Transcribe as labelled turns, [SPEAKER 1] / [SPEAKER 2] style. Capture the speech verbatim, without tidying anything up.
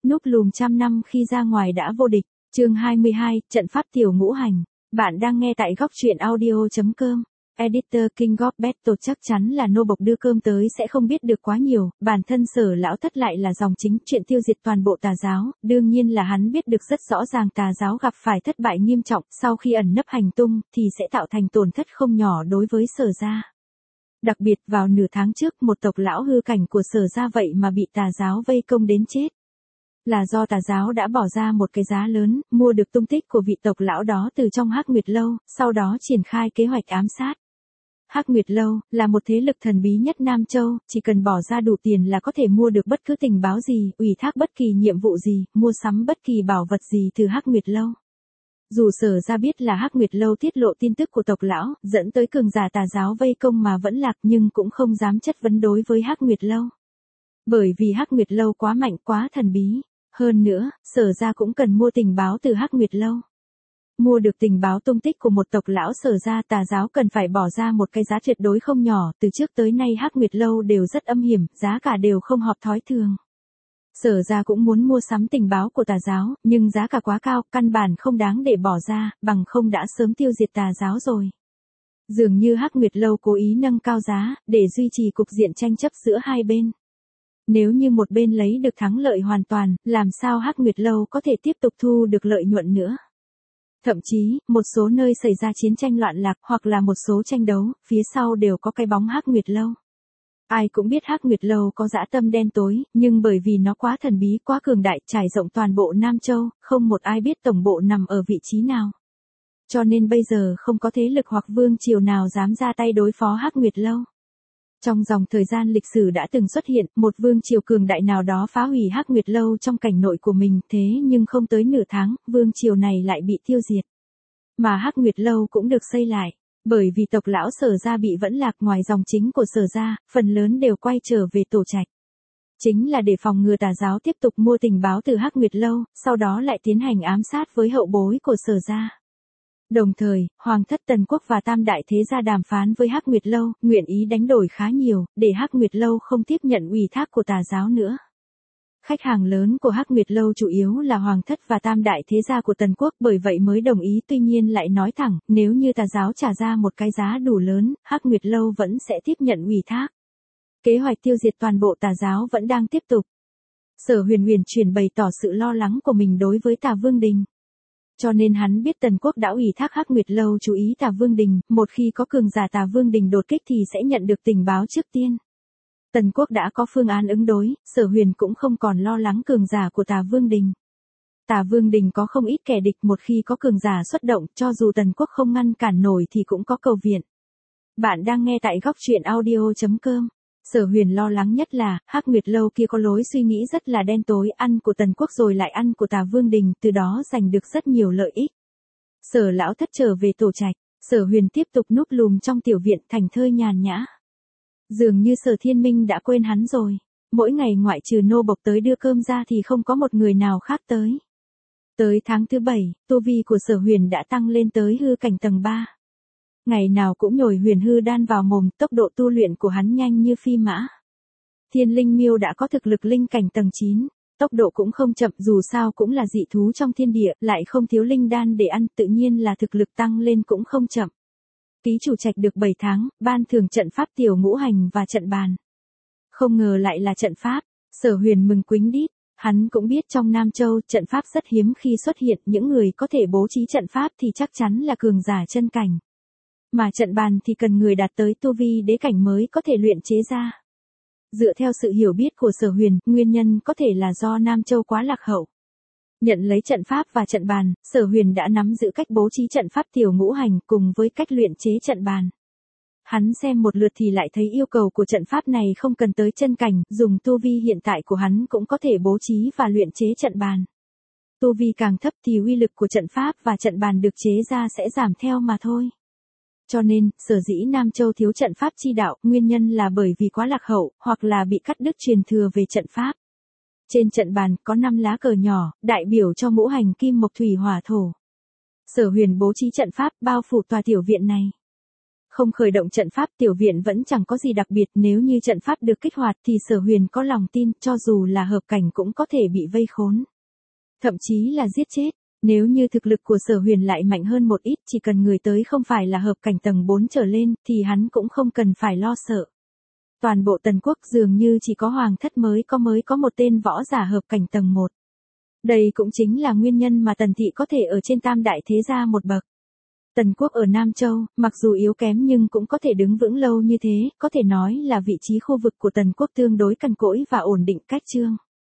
[SPEAKER 1] Núp lùm trăm năm khi ra ngoài đã vô địch. Chương hai mươi hai, trận pháp tiểu ngũ hành. Bạn đang nghe tại góc truyện audio chấm com. Editor King of Battle chắc chắn là nô bộc đưa cơm tới sẽ không biết được quá nhiều, bản thân Sở lão thất lại là dòng chính chuyện tiêu diệt toàn bộ tà giáo, đương nhiên là hắn biết được rất rõ ràng tà giáo gặp phải thất bại nghiêm trọng, sau khi ẩn nấp hành tung thì sẽ tạo thành tổn thất không nhỏ đối với Sở gia. Đặc biệt vào nửa tháng trước, một tộc lão hư cảnh của Sở gia vậy mà bị tà giáo vây công đến chết. Là do tà giáo đã bỏ ra một cái giá lớn, mua được tung tích của vị tộc lão đó từ trong Hắc Nguyệt Lâu, sau đó triển khai kế hoạch ám sát. Hắc Nguyệt Lâu là một thế lực thần bí nhất Nam Châu, chỉ cần bỏ ra đủ tiền là có thể mua được bất cứ tình báo gì, ủy thác bất kỳ nhiệm vụ gì, mua sắm bất kỳ bảo vật gì từ Hắc Nguyệt Lâu. Dù Sở gia biết là Hắc Nguyệt Lâu tiết lộ tin tức của tộc lão, dẫn tới cường giả tà giáo vây công mà vẫn lạc, nhưng cũng không dám chất vấn đối với Hắc Nguyệt Lâu. Bởi vì Hắc Nguyệt Lâu quá mạnh, quá thần bí. Hơn nữa, Sở gia cũng cần mua tình báo từ Hắc Nguyệt Lâu. Mua được tình báo tung tích của một tộc lão Sở gia, tà giáo cần phải bỏ ra một cái giá tuyệt đối không nhỏ, từ trước tới nay Hắc Nguyệt Lâu đều rất âm hiểm, giá cả đều không hợp thói thường. Sở gia cũng muốn mua sắm tình báo của tà giáo, nhưng giá cả quá cao, căn bản không đáng để bỏ ra, bằng không đã sớm tiêu diệt tà giáo rồi. Dường như Hắc Nguyệt Lâu cố ý nâng cao giá, để duy trì cục diện tranh chấp giữa hai bên. Nếu như một bên lấy được thắng lợi hoàn toàn, làm sao Hắc Nguyệt Lâu có thể tiếp tục thu được lợi nhuận nữa? Thậm chí, một số nơi xảy ra chiến tranh loạn lạc hoặc là một số tranh đấu, phía sau đều có cái bóng Hắc Nguyệt Lâu. Ai cũng biết Hắc Nguyệt Lâu có dã tâm đen tối, nhưng bởi vì nó quá thần bí, quá cường đại, trải rộng toàn bộ Nam Châu, không một ai biết tổng bộ nằm ở vị trí nào. Cho nên bây giờ không có thế lực hoặc vương triều nào dám ra tay đối phó Hắc Nguyệt Lâu. Trong dòng thời gian lịch sử đã từng xuất hiện, một vương triều cường đại nào đó phá hủy Hắc Nguyệt Lâu trong cảnh nội của mình, thế nhưng không tới nửa tháng, vương triều này lại bị tiêu diệt. Mà Hắc Nguyệt Lâu cũng được xây lại, bởi vì tộc lão Sở gia bị vẫn lạc, ngoài dòng chính của Sở gia, phần lớn đều quay trở về tổ trạch. Chính là để phòng ngừa tà giáo tiếp tục mua tình báo từ Hắc Nguyệt Lâu, sau đó lại tiến hành ám sát với hậu bối của Sở gia. Đồng thời, Hoàng thất Tần Quốc và Tam đại thế gia đàm phán với Hắc Nguyệt Lâu, nguyện ý đánh đổi khá nhiều, để Hắc Nguyệt Lâu không tiếp nhận ủy thác của tà giáo nữa. Khách hàng lớn của Hắc Nguyệt Lâu chủ yếu là Hoàng thất và Tam đại thế gia của Tần Quốc, bởi vậy mới đồng ý, tuy nhiên lại nói thẳng, nếu như tà giáo trả ra một cái giá đủ lớn, Hắc Nguyệt Lâu vẫn sẽ tiếp nhận ủy thác. Kế hoạch tiêu diệt toàn bộ tà giáo vẫn đang tiếp tục. Sở Huyền Huyền truyền bày tỏ sự lo lắng của mình đối với Tà Vương Đình. Cho nên hắn biết Tần Quốc đã ủy thác Hắc Nguyệt Lâu chú ý Tà Vương Đình, một khi có cường giả Tà Vương Đình đột kích thì sẽ nhận được tình báo trước tiên. Tần Quốc đã có phương án ứng đối, Sở Huyền cũng không còn lo lắng cường giả của Tà Vương Đình. Tà Vương Đình có không ít kẻ địch, một khi có cường giả xuất động, cho dù Tần Quốc không ngăn cản nổi thì cũng có cầu viện. Bạn đang nghe tại góc truyện audio chấm com. Sở Huyền lo lắng nhất là, Hắc Nguyệt Lâu kia có lối suy nghĩ rất là đen tối, ăn của Tần Quốc rồi lại ăn của Tà Vương Đình, từ đó giành được rất nhiều lợi ích. Sở lão thất trở về tổ trạch, Sở Huyền tiếp tục núp lùm trong tiểu viện, thành thơi nhàn nhã. Dường như Sở Thiên Minh đã quên hắn rồi, mỗi ngày ngoại trừ nô bộc tới đưa cơm ra thì không có một người nào khác tới. Tới tháng thứ bảy, tu vi của Sở Huyền đã tăng lên tới hư cảnh tầng ba. Ngày nào cũng nhồi huyền hư đan vào mồm, tốc độ tu luyện của hắn nhanh như phi mã. Thiên linh miêu đã có thực lực linh cảnh tầng chín, tốc độ cũng không chậm, dù sao cũng là dị thú trong thiên địa, lại không thiếu linh đan để ăn, tự nhiên là thực lực tăng lên cũng không chậm. Ký chủ trạch được bảy tháng, ban thưởng trận pháp tiểu ngũ hành và trận bàn. Không ngờ lại là trận pháp, Sở Huyền mừng quính đít. Hắn cũng biết trong Nam Châu, trận pháp rất hiếm khi xuất hiện, những người có thể bố trí trận pháp thì chắc chắn là cường giả chân cảnh. Mà trận bàn thì cần người đạt tới tu vi đế cảnh mới có thể luyện chế ra. Dựa theo sự hiểu biết của Sở Huyền, nguyên nhân có thể là do Nam Châu quá lạc hậu. Nhận lấy trận pháp và trận bàn, Sở Huyền đã nắm giữ cách bố trí trận pháp tiểu ngũ hành cùng với cách luyện chế trận bàn. Hắn xem một lượt thì lại thấy yêu cầu của trận pháp này không cần tới chân cảnh, dùng tu vi hiện tại của hắn cũng có thể bố trí và luyện chế trận bàn. Tu vi càng thấp thì uy lực của trận pháp và trận bàn được chế ra sẽ giảm theo mà thôi. Cho nên, sở dĩ Nam Châu thiếu trận pháp chi đạo, nguyên nhân là bởi vì quá lạc hậu, hoặc là bị cắt đứt truyền thừa về trận pháp. Trên trận bàn có năm lá cờ nhỏ, đại biểu cho ngũ hành kim mộc thủy hỏa thổ. Sở Huyền bố trí trận pháp bao phủ tòa tiểu viện này. Không khởi động trận pháp tiểu viện vẫn chẳng có gì đặc biệt, nếu như trận pháp được kích hoạt thì Sở Huyền có lòng tin cho dù là hợp cảnh cũng có thể bị vây khốn. Thậm chí là giết chết, nếu như thực lực của Sở Huyền lại mạnh hơn một ít, chỉ cần người tới không phải là hợp cảnh tầng bốn trở lên thì hắn cũng không cần phải lo sợ. Toàn bộ Tần Quốc dường như chỉ có Hoàng thất mới có mới có một tên võ giả hợp cảnh tầng một. Đây cũng chính là nguyên nhân mà Tần thị có thể ở trên tam đại thế gia một bậc. Tần Quốc ở Nam Châu, mặc dù yếu kém nhưng cũng có thể đứng vững lâu như thế, có thể nói là vị trí khu vực của Tần Quốc tương đối cằn cỗi và ổn định cách chương.